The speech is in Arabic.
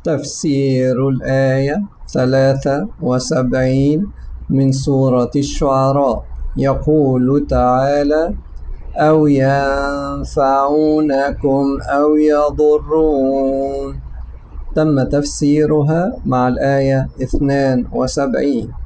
تفسير الآية 73 من سورة الشعراء. يقول تعالى: أو ينفعونكم أو يضرون. تم تفسيرها مع الآية 72.